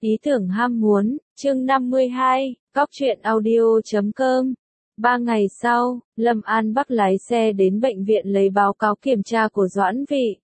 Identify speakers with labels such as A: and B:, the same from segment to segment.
A: Ý tưởng ham muốn, chương 52, Góc truyện audio.com. 3 ngày sau, Lâm An Bắc lái xe đến bệnh viện lấy báo cáo kiểm tra của Doãn Vị.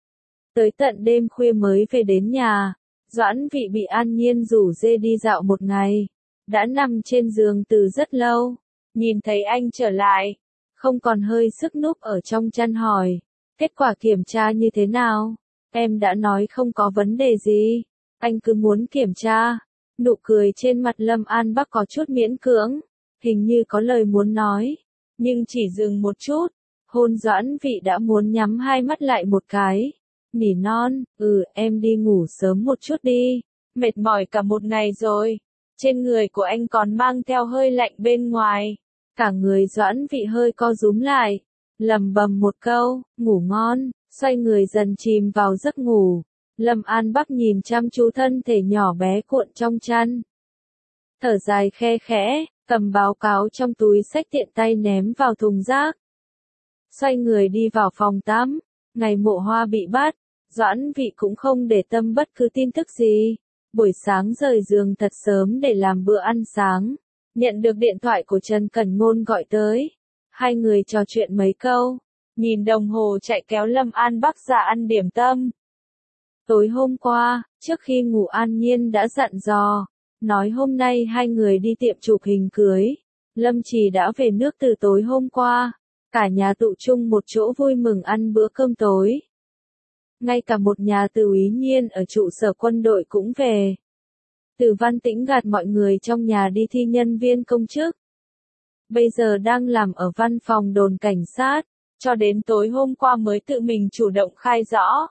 A: Tới tận đêm khuya mới về đến nhà, Doãn Vị bị An Nhiên rủ dê đi dạo một ngày. Đã nằm trên giường từ rất lâu, nhìn thấy anh trở lại, không còn hơi sức núp ở trong chăn hỏi. Kết quả kiểm tra như thế nào? Em đã nói không có vấn đề gì. Anh cứ muốn kiểm tra. Nụ cười trên mặt Lâm An Bắc có chút miễn cưỡng, hình như có lời muốn nói, nhưng chỉ dừng một chút. Hôn Doãn Vị đã muốn nhắm hai mắt lại một cái. Nỉ non, em đi ngủ sớm một chút đi. Mệt mỏi cả một ngày rồi. Trên người của anh còn mang theo hơi lạnh bên ngoài. Cả người Doãn Vị hơi co rúm lại, lẩm bẩm một câu, ngủ ngon, xoay người dần chìm vào giấc ngủ. Lâm An Bắc nhìn chăm chú thân thể nhỏ bé cuộn trong chăn. Thở dài khe khẽ, cầm báo cáo trong túi xách tiện tay ném vào thùng rác. Xoay người đi vào phòng tắm. Ngày Mộ Hoa bị bắt, Doãn Vị cũng không để tâm bất cứ tin tức gì. Buổi sáng rời giường thật sớm để làm bữa ăn sáng. Nhận được điện thoại của Trần Cẩn Ngôn gọi tới. Hai người trò chuyện mấy câu. Nhìn đồng hồ chạy kéo Lâm An Bắc ra ăn điểm tâm. Tối hôm qua, trước khi ngủ An Nhiên đã dặn dò, nói hôm nay hai người đi tiệm chụp hình cưới. Lâm Trì đã về nước từ tối hôm qua, cả nhà tụ chung một chỗ vui mừng ăn bữa cơm tối. Ngay cả một nhà Từ Úy Nhiên ở trụ sở quân đội cũng về. Từ Văn Tĩnh gạt mọi người trong nhà đi thi nhân viên công chức. Bây giờ đang làm ở văn phòng đồn cảnh sát, cho đến tối hôm qua mới tự mình chủ động khai rõ.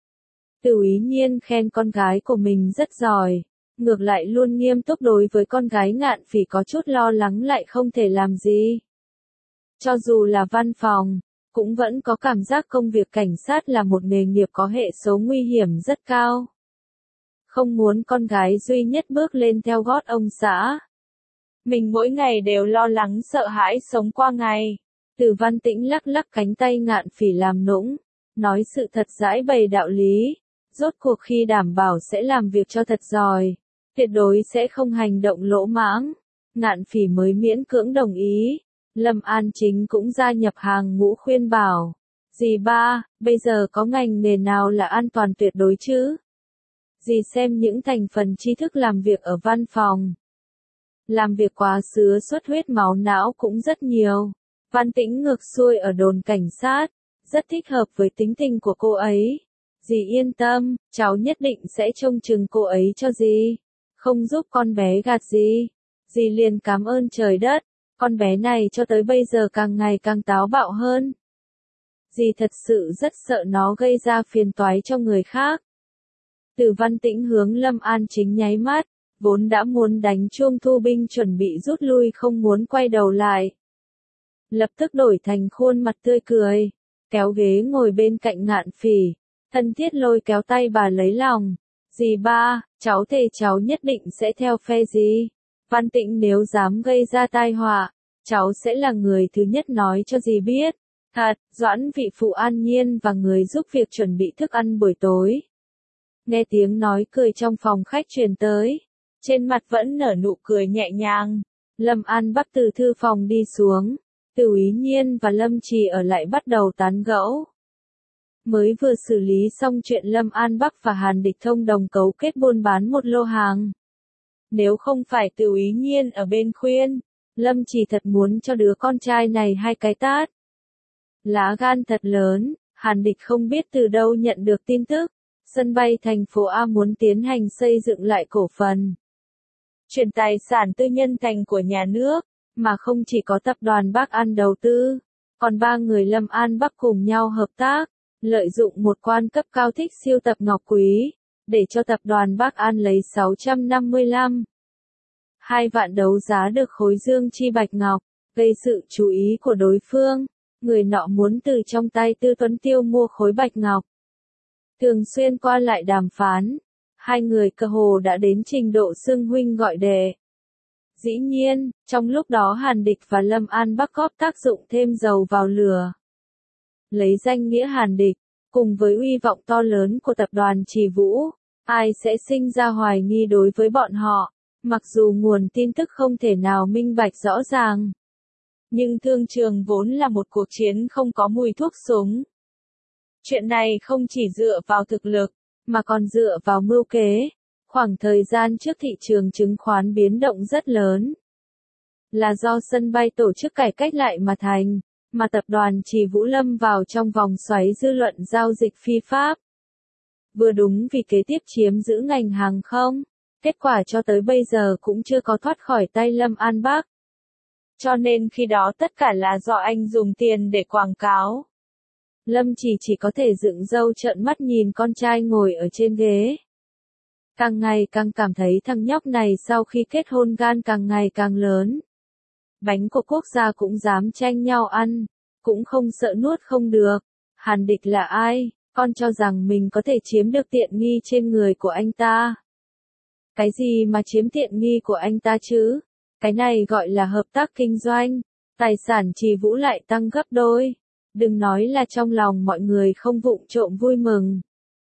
A: Từ Úy Nhiên khen con gái của mình rất giỏi, ngược lại luôn nghiêm túc đối với con gái Ngạn Phỉ có chút lo lắng lại không thể làm gì. Cho dù là văn phòng, cũng vẫn có cảm giác công việc cảnh sát là một nghề nghiệp có hệ số nguy hiểm rất cao. Không muốn con gái duy nhất bước lên theo gót ông xã. Mình mỗi ngày đều lo lắng sợ hãi sống qua ngày. Từ Văn Tĩnh lắc lắc cánh tay Ngạn Phỉ làm nũng, nói sự thật giải bày đạo lý. Rốt cuộc khi đảm bảo sẽ làm việc cho thật giỏi, tuyệt đối sẽ không hành động lỗ mãng. Ngạn Phỉ mới miễn cưỡng đồng ý. Lâm An Chính cũng gia nhập hàng ngũ khuyên bảo. Dì ba, bây giờ có ngành nghề nào là an toàn tuyệt đối chứ? Dì xem những thành phần tri thức làm việc ở văn phòng. Làm việc quá sứa xuất huyết máu não cũng rất nhiều. Văn Tĩnh ngược xuôi ở đồn cảnh sát, rất thích hợp với tính tình của cô ấy. Dì yên tâm, cháu nhất định sẽ trông chừng cô ấy cho dì. Không giúp con bé gạt dì. Dì liền cảm ơn trời đất. Con bé này cho tới bây giờ càng ngày càng táo bạo hơn. Dì thật sự rất sợ nó gây ra phiền toái cho người khác. Từ Văn Tĩnh hướng Lâm An Chính nháy mắt, vốn đã muốn đánh chuông thu binh chuẩn bị rút lui không muốn quay đầu lại. Lập tức đổi thành khuôn mặt tươi cười, kéo ghế ngồi bên cạnh Ngạn Phỉ, thân thiết lôi kéo tay bà lấy lòng. Dì ba, cháu thề cháu nhất định sẽ theo phe dì. Văn Tĩnh nếu dám gây ra tai họa, cháu sẽ là người thứ nhất nói cho dì biết. Thật, Doãn Vị phụ An Nhiên và người giúp việc chuẩn bị thức ăn buổi tối. Nghe tiếng nói cười trong phòng khách truyền tới, trên mặt vẫn nở nụ cười nhẹ nhàng. Lâm An Bắc từ thư phòng đi xuống, Từ Úy Nhiên và Lâm Trì ở lại bắt đầu tán gẫu. Mới vừa xử lý xong chuyện Lâm An Bắc và Hàn Địch thông đồng cấu kết buôn bán một lô hàng. Nếu không phải Từ Úy Nhiên ở bên khuyên, Lâm Trì thật muốn cho đứa con trai này hai cái tát. Lá gan thật lớn, Hàn Địch không biết từ đâu nhận được tin tức. Sân bay thành phố A muốn tiến hành xây dựng lại cổ phần. Chuyển tài sản tư nhân thành của nhà nước, mà không chỉ có tập đoàn Bắc An đầu tư, còn ba người Lâm An Bắc cùng nhau hợp tác, lợi dụng một quan cấp cao thích siêu tập ngọc quý, để cho tập đoàn Bắc An lấy 655. 2 vạn đấu giá được khối dương chi bạch ngọc, gây sự chú ý của đối phương. Người nọ muốn từ trong tay Tư Tuấn Tiêu mua khối bạch ngọc. Thường xuyên qua lại đàm phán, hai người cơ hồ đã đến trình độ xưng huynh gọi đệ. Dĩ nhiên, trong lúc đó Hàn Địch và Lâm An Bắc góp tác dụng thêm dầu vào lửa. Lấy danh nghĩa Hàn Địch, cùng với uy vọng to lớn của tập đoàn Trì Vũ, ai sẽ sinh ra hoài nghi đối với bọn họ, mặc dù nguồn tin tức không thể nào minh bạch rõ ràng. Nhưng thương trường vốn là một cuộc chiến không có mùi thuốc súng. Chuyện này không chỉ dựa vào thực lực, mà còn dựa vào mưu kế. Khoảng thời gian trước thị trường chứng khoán biến động rất lớn, là do sân bay tổ chức cải cách lại mà thành, mà tập đoàn Trì Vũ lâm vào trong vòng xoáy dư luận giao dịch phi pháp. Vừa đúng vì kế tiếp chiếm giữ ngành hàng không, kết quả cho tới bây giờ cũng chưa có thoát khỏi tay Lâm An Bắc. Cho nên khi đó tất cả là do anh dùng tiền để quảng cáo. Lâm chỉ có thể dựng râu trợn mắt nhìn con trai ngồi ở trên ghế. Càng ngày càng cảm thấy thằng nhóc này sau khi kết hôn gan càng ngày càng lớn. Bánh của quốc gia cũng dám tranh nhau ăn, cũng không sợ nuốt không được. Hàn Địch là ai? Con cho rằng mình có thể chiếm được tiện nghi trên người của anh ta. Cái gì mà chiếm tiện nghi của anh ta chứ? Cái này gọi là hợp tác kinh doanh. Tài sản Trì Vũ lại tăng gấp đôi. Đừng nói là trong lòng mọi người không vụng trộm vui mừng.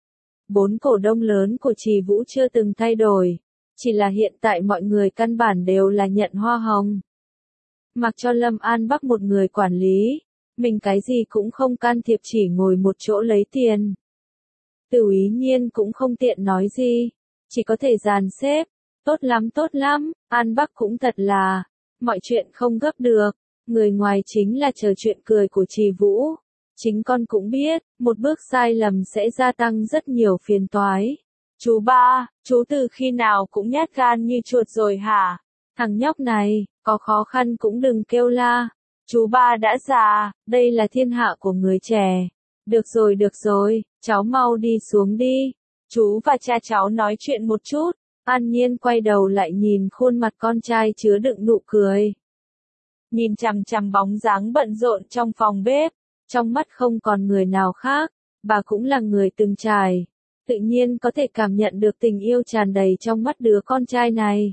A: 4 cổ đông lớn của Trì Vũ chưa từng thay đổi. Chỉ là hiện tại mọi người căn bản đều là nhận hoa hồng. Mặc cho Lâm An Bắc một người quản lý, mình cái gì cũng không can thiệp, chỉ ngồi một chỗ lấy tiền. Từ Ý Nhiên cũng không tiện nói gì, chỉ có thể dàn xếp. Tốt lắm, An Bắc cũng thật là, mọi chuyện không gấp được, người ngoài chính là chờ chuyện cười của Trì Vũ. Chính con cũng biết, một bước sai lầm sẽ gia tăng rất nhiều phiền toái. Chú ba, chú từ khi nào cũng nhát gan như chuột rồi hả? Thằng nhóc này, có khó khăn cũng đừng kêu la. Chú ba đã già, đây là thiên hạ của người trẻ. Được rồi, cháu mau đi xuống đi. Chú và cha cháu nói chuyện một chút. An Nhiên quay đầu lại nhìn khuôn mặt con trai chứa đựng nụ cười. Nhìn chằm chằm bóng dáng bận rộn trong phòng bếp, trong mắt không còn người nào khác, bà cũng là người từng trải, tự nhiên có thể cảm nhận được tình yêu tràn đầy trong mắt đứa con trai này.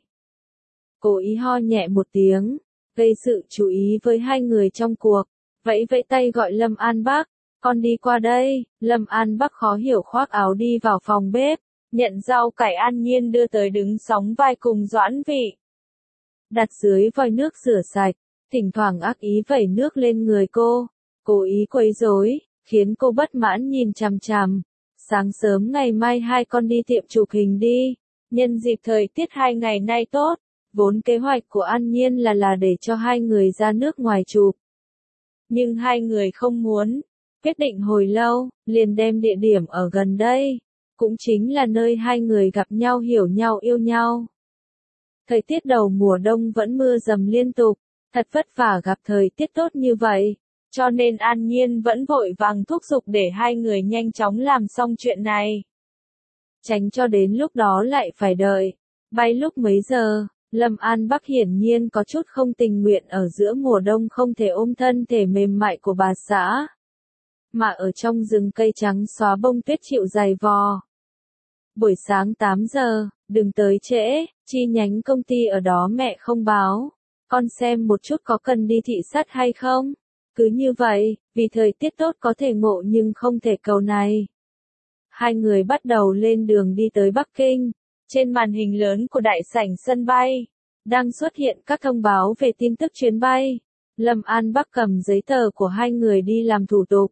A: Cố ý ho nhẹ một tiếng, gây sự chú ý với hai người trong cuộc, vẫy tay gọi Lâm An Bắc, con đi qua đây. Lâm An Bắc khó hiểu khoác áo đi vào phòng bếp, nhận rau cải An Nhiên đưa tới đứng sóng vai cùng Doãn Vị. Đặt dưới vòi nước rửa sạch, thỉnh thoảng ác ý vẩy nước lên người cô, cố ý quấy rối, khiến cô bất mãn nhìn chằm chằm. Sáng sớm ngày mai hai con đi tiệm chụp hình đi, nhân dịp thời tiết 2 ngày nay tốt. Vốn kế hoạch của An Nhiên là để cho hai người ra nước ngoài chụp. Nhưng hai người không muốn, quyết định hồi lâu, liền đem địa điểm ở gần đây, cũng chính là nơi hai người gặp nhau, hiểu nhau, yêu nhau. Thời tiết đầu mùa đông vẫn mưa dầm liên tục, thật vất vả gặp thời tiết tốt như vậy, cho nên An Nhiên vẫn vội vàng thúc giục để hai người nhanh chóng làm xong chuyện này. Tránh cho đến lúc đó lại phải đợi, bay lúc mấy giờ. Lâm An Bắc hiển nhiên có chút không tình nguyện ở giữa mùa đông không thể ôm thân thể mềm mại của bà xã, mà ở trong rừng cây trắng xóa bông tuyết chịu dày vò. Buổi sáng 8 giờ, đừng tới trễ, chi nhánh công ty ở đó mẹ không báo. Con xem một chút có cần đi thị sát hay không? Cứ như vậy, vì thời tiết tốt có thể ngộ nhưng không thể cầu này. Hai người bắt đầu lên đường đi tới Bắc Kinh. Trên màn hình lớn của đại sảnh sân bay, đang xuất hiện các thông báo về tin tức chuyến bay. Lâm An Bắc cầm giấy tờ của hai người đi làm thủ tục.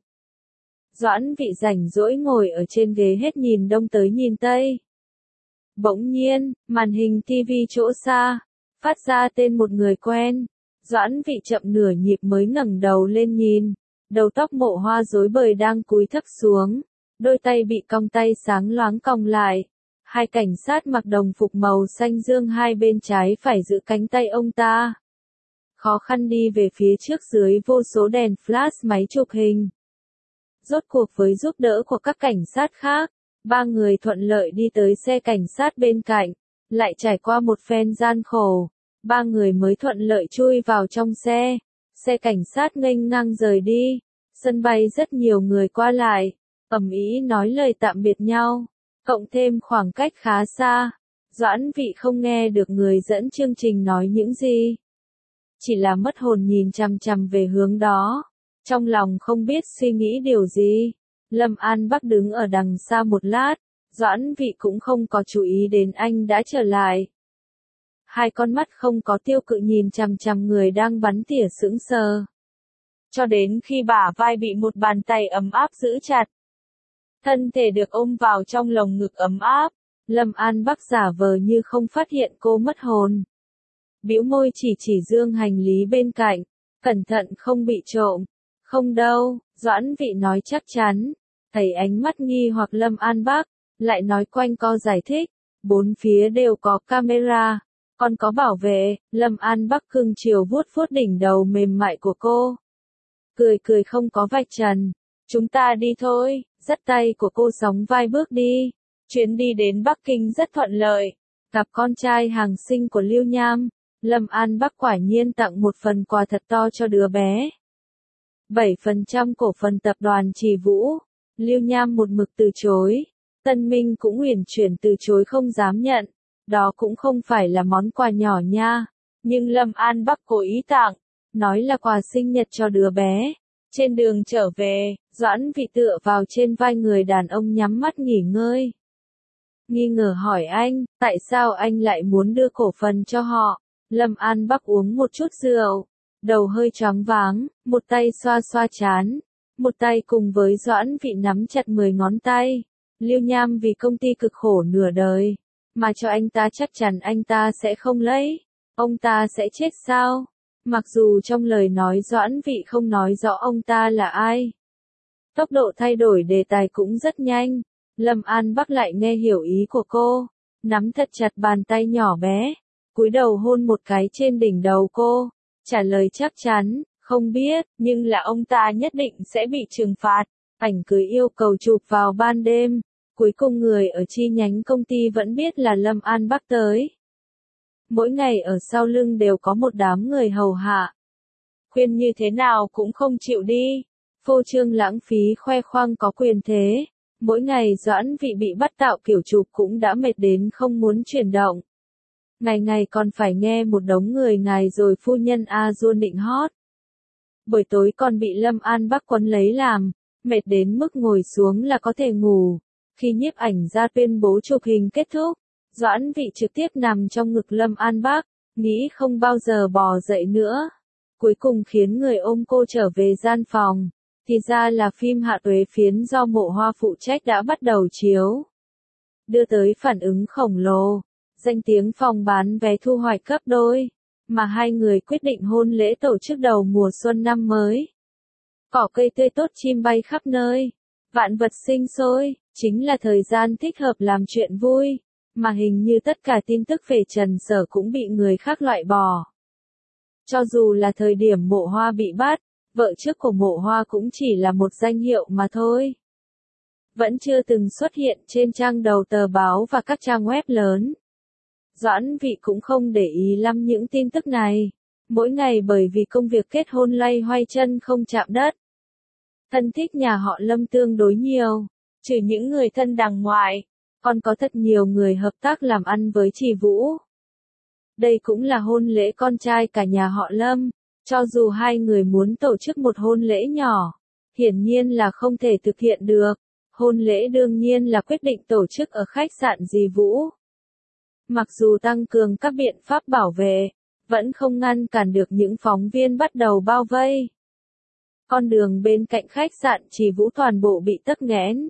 A: Doãn Vị rảnh rỗi ngồi ở trên ghế hết nhìn đông tới nhìn tây. Bỗng nhiên, màn hình TV chỗ xa, phát ra tên một người quen. Doãn Vị chậm nửa nhịp mới ngẩng đầu lên nhìn, đầu tóc mộ hoa rối bời đang cúi thấp xuống, đôi tay bị cong tay sáng loáng cong lại. Hai cảnh sát mặc đồng phục màu xanh dương hai bên trái phải giữ cánh tay ông ta. Khó khăn đi về phía trước dưới vô số đèn flash máy chụp hình. Rốt cuộc với giúp đỡ của các cảnh sát khác, ba người thuận lợi đi tới xe cảnh sát bên cạnh, lại trải qua một phen gian khổ. Ba người mới thuận lợi chui vào trong xe. Xe cảnh sát nghênh ngang rời đi. Sân bay rất nhiều người qua lại, ầm ĩ nói lời tạm biệt nhau. Cộng thêm khoảng cách khá xa, Doãn Vị không nghe được người dẫn chương trình nói những gì. Chỉ là mất hồn nhìn chằm chằm về hướng đó, trong lòng không biết suy nghĩ điều gì. Lâm An Bắc đứng ở đằng xa một lát, Doãn Vị cũng không có chú ý đến anh đã trở lại. Hai con mắt không có tiêu cự nhìn chằm chằm người đang bắn tỉa sững sờ. Cho đến khi bả vai bị một bàn tay ấm áp giữ chặt. Thân thể được ôm vào trong lồng ngực ấm áp, Lâm An Bắc giả vờ như không phát hiện cô mất hồn. Bĩu môi chỉ dương hành lý bên cạnh, cẩn thận không bị trộm. Không đâu, Doãn Vị nói chắc chắn. Thấy ánh mắt nghi hoặc Lâm An Bắc, lại nói quanh co giải thích. Bốn phía đều có camera, còn có bảo vệ. Lâm An Bắc cưng chiều vuốt vuốt đỉnh đầu mềm mại của cô. Cười không có vạch trần. Chúng ta đi thôi, dắt tay của cô sóng vai bước đi. Chuyến đi đến Bắc Kinh rất thuận lợi. Gặp con trai hàng xinh của Lưu Nham, Lâm An Bắc quả nhiên tặng một phần quà thật to cho đứa bé. 7% cổ phần tập đoàn Trì Vũ. Lưu Nham một mực từ chối. Tân Minh cũng uyển chuyển từ chối không dám nhận. Đó cũng không phải là món quà nhỏ nha. Nhưng Lâm An Bắc cố ý tặng. Nói là quà sinh nhật cho đứa bé. Trên đường trở về, Doãn Vị tựa vào trên vai người đàn ông nhắm mắt nghỉ ngơi. Nghi ngờ hỏi anh, tại sao anh lại muốn đưa cổ phần cho họ? Lâm An Bắc uống một chút rượu, đầu hơi choáng váng, một tay xoa xoa trán, một tay cùng với Doãn Vị nắm chặt 10 ngón tay. Lưu Nham vì công ty cực khổ nửa đời, mà cho anh ta chắc chắn anh ta sẽ không lấy. Ông ta sẽ chết sao? Mặc dù trong lời nói Doãn Vị không nói rõ ông ta là ai. Tốc độ thay đổi đề tài cũng rất nhanh. Lâm An Bắc lại nghe hiểu ý của cô. Nắm thật chặt bàn tay nhỏ bé. Cúi đầu hôn một cái trên đỉnh đầu cô. Trả lời chắc chắn, không biết, nhưng là ông ta nhất định sẽ bị trừng phạt. Ảnh cưới yêu cầu chụp vào ban đêm. Cuối cùng người ở chi nhánh công ty vẫn biết là Lâm An Bắc tới. Mỗi ngày ở sau lưng đều có một đám người hầu hạ. Khuyên như thế nào cũng không chịu đi. Phô trương lãng phí khoe khoang có quyền thế. Mỗi ngày Doãn Vị bị bắt tạo kiểu chụp cũng đã mệt đến không muốn chuyển động. Ngày còn phải nghe một đống người ngài rồi phu nhân A Du nịnh hót. Buổi tối còn bị Lâm An Bắc quấn lấy làm, mệt đến mức ngồi xuống là có thể ngủ. Khi nhiếp ảnh ra tuyên bố chụp hình kết thúc, Doãn Vị trực tiếp nằm trong ngực Lâm An Bắc, nghĩ không bao giờ bò dậy nữa. Cuối cùng khiến người ôm cô trở về gian phòng. Thì ra là phim Hạ Tuế Phiến do Mộ Hoa phụ trách đã bắt đầu chiếu. Đưa tới phản ứng khổng lồ, danh tiếng phòng bán vé thu hoạch gấp đôi, mà hai người quyết định hôn lễ tổ chức đầu mùa xuân năm mới. Cỏ cây tươi tốt chim bay khắp nơi, vạn vật sinh sôi, chính là thời gian thích hợp làm chuyện vui, mà hình như tất cả tin tức về Trần Sở cũng bị người khác loại bỏ. Cho dù là thời điểm Mộ Hoa bị bắt, vợ trước của Mộ Hoa cũng chỉ là một danh hiệu mà thôi. Vẫn chưa từng xuất hiện trên trang đầu tờ báo và các trang web lớn. Doãn Vị cũng không để ý lắm những tin tức này. Mỗi ngày bởi vì công việc kết hôn loay hoay chân không chạm đất. Thân thích nhà họ Lâm tương đối nhiều. Trừ những người thân đằng ngoại, còn có thật nhiều người hợp tác làm ăn với Trì Vũ. Đây cũng là hôn lễ con trai cả nhà họ Lâm. Cho dù hai người muốn tổ chức một hôn lễ nhỏ, hiển nhiên là không thể thực hiện được. Hôn lễ đương nhiên là quyết định tổ chức ở khách sạn Trì Vũ. Mặc dù tăng cường các biện pháp bảo vệ, vẫn không ngăn cản được những phóng viên bắt đầu bao vây. Con đường bên cạnh khách sạn Trì Vũ toàn bộ bị tắc nghẽn.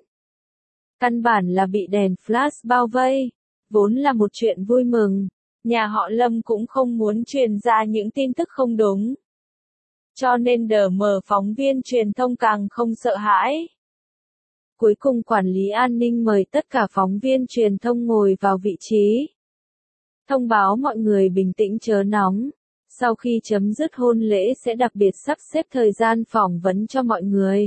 A: Căn bản là bị đèn flash bao vây. Vốn là một chuyện vui mừng, nhà họ Lâm cũng không muốn truyền ra những tin tức không đúng. Cho nên đờ mờ phóng viên truyền thông càng không sợ hãi. Cuối cùng quản lý an ninh mời tất cả phóng viên truyền thông ngồi vào vị trí. Thông báo mọi người bình tĩnh chớ nóng. Sau khi chấm dứt hôn lễ sẽ đặc biệt sắp xếp thời gian phỏng vấn cho mọi người.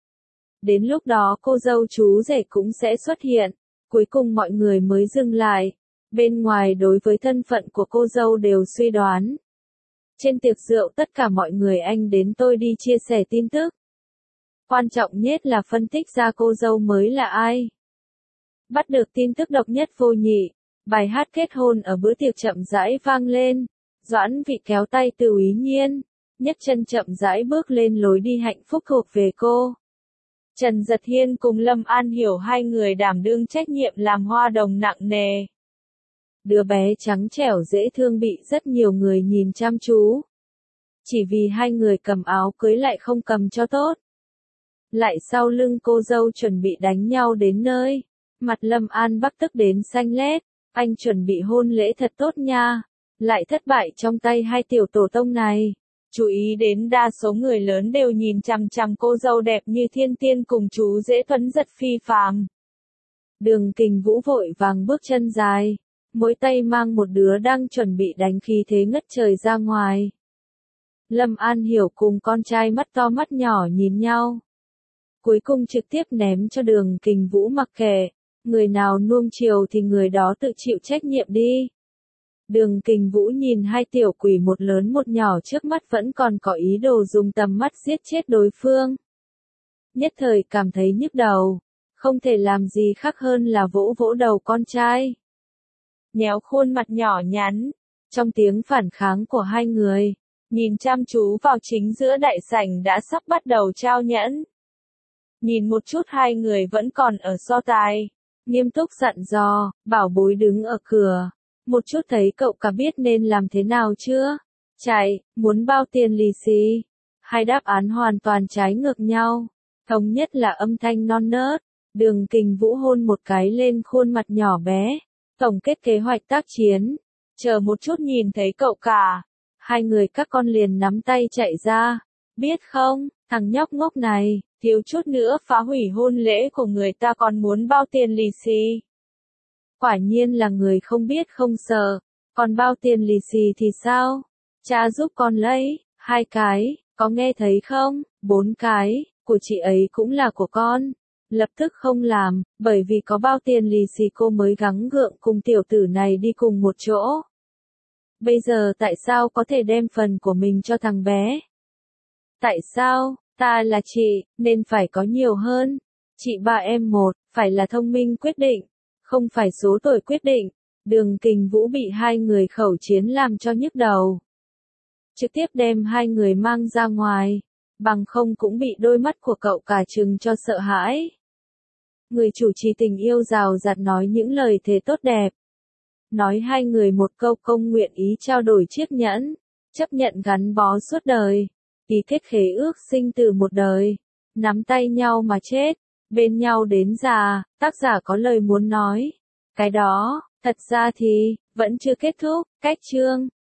A: Đến lúc đó cô dâu chú rể cũng sẽ xuất hiện. Cuối cùng mọi người mới dừng lại. Bên ngoài đối với thân phận của cô dâu đều suy đoán. Trên tiệc rượu tất cả mọi người anh đến tôi đi chia sẻ tin tức. Quan trọng nhất là phân tích ra cô dâu mới là ai. Bắt được tin tức độc nhất vô nhị. Bài hát kết hôn ở bữa tiệc chậm rãi vang lên. Doãn Vị kéo tay Từ Úy Nhiên, nhấc chân chậm rãi bước lên lối đi hạnh phúc thuộc về cô. Trần Dật Hiên cùng Lâm An Hiểu hai người đảm đương trách nhiệm làm hoa đồng nặng nề. Đứa bé trắng trẻo dễ thương bị rất nhiều người nhìn chăm chú. Chỉ vì hai người cầm áo cưới lại không cầm cho tốt. Lại sau lưng cô dâu chuẩn bị đánh nhau đến nơi. Mặt Lâm An Bắc tức đến xanh lét. Anh chuẩn bị hôn lễ thật tốt nha. Lại thất bại trong tay hai tiểu tổ tông này. Chú ý đến đa số người lớn đều nhìn chằm chằm cô dâu đẹp như thiên tiên cùng chú rể tuấn giật phi phàm. Đường Kình Vũ vội vàng bước chân dài. Mỗi tay mang một đứa đang chuẩn bị đánh khí thế ngất trời ra ngoài. Lâm An Hiểu cùng con trai mắt to mắt nhỏ nhìn nhau. Cuối cùng trực tiếp ném cho Đường Kình Vũ mặc kệ. Người nào nuông chiều thì người đó tự chịu trách nhiệm đi. Đường Kình Vũ nhìn hai tiểu quỷ một lớn một nhỏ trước mắt vẫn còn có ý đồ dùng tầm mắt giết chết đối phương. Nhất thời cảm thấy nhức đầu. Không thể làm gì khác hơn là vỗ vỗ đầu con trai. Nhéo khuôn mặt nhỏ nhắn. Trong tiếng phản kháng của hai người. Nhìn chăm chú vào chính giữa đại sảnh đã sắp bắt đầu trao nhẫn. Nhìn một chút hai người vẫn còn ở so tài. Nghiêm túc dặn dò, bảo bối đứng ở cửa. Một chút thấy cậu cả biết nên làm thế nào chưa? Chạy, muốn bao tiền lì xì? Hai đáp án hoàn toàn trái ngược nhau. Thống nhất là âm thanh non nớt. Đường Kình Vũ hôn một cái lên khuôn mặt nhỏ bé. Tổng kết kế hoạch tác chiến. Chờ một chút nhìn thấy cậu cả. Hai người các con liền nắm tay chạy ra. Biết không, thằng nhóc ngốc này, thiếu chút nữa phá hủy hôn lễ của người ta còn muốn bao tiền lì xì. Quả nhiên là người không biết không sợ. Còn bao tiền lì xì thì sao? Cha giúp con lấy, 2 cái, có nghe thấy không? 4 cái, của chị ấy cũng là của con. Lập tức không làm, bởi vì có bao tiền lì xì cô mới gắng gượng cùng tiểu tử này đi cùng một chỗ. Bây giờ tại sao có thể đem phần của mình cho thằng bé? Tại sao, ta là chị, nên phải có nhiều hơn. Chị ba em một, phải là thông minh quyết định, không phải số tuổi quyết định. Đường Kình Vũ bị hai người khẩu chiến làm cho nhức đầu. Trực tiếp đem hai người mang ra ngoài, bằng không cũng bị đôi mắt của cậu cả trừng cho sợ hãi. Người chủ trì tình yêu rào rạt nói những lời thề tốt đẹp. Nói hai người một câu công nguyện ý trao đổi chiếc nhẫn, chấp nhận gắn bó suốt đời, ký kết khế ước sinh tử một đời, nắm tay nhau mà chết, bên nhau đến già. Tác giả có lời muốn nói. Cái đó, thật ra thì, vẫn chưa kết thúc, cách chương.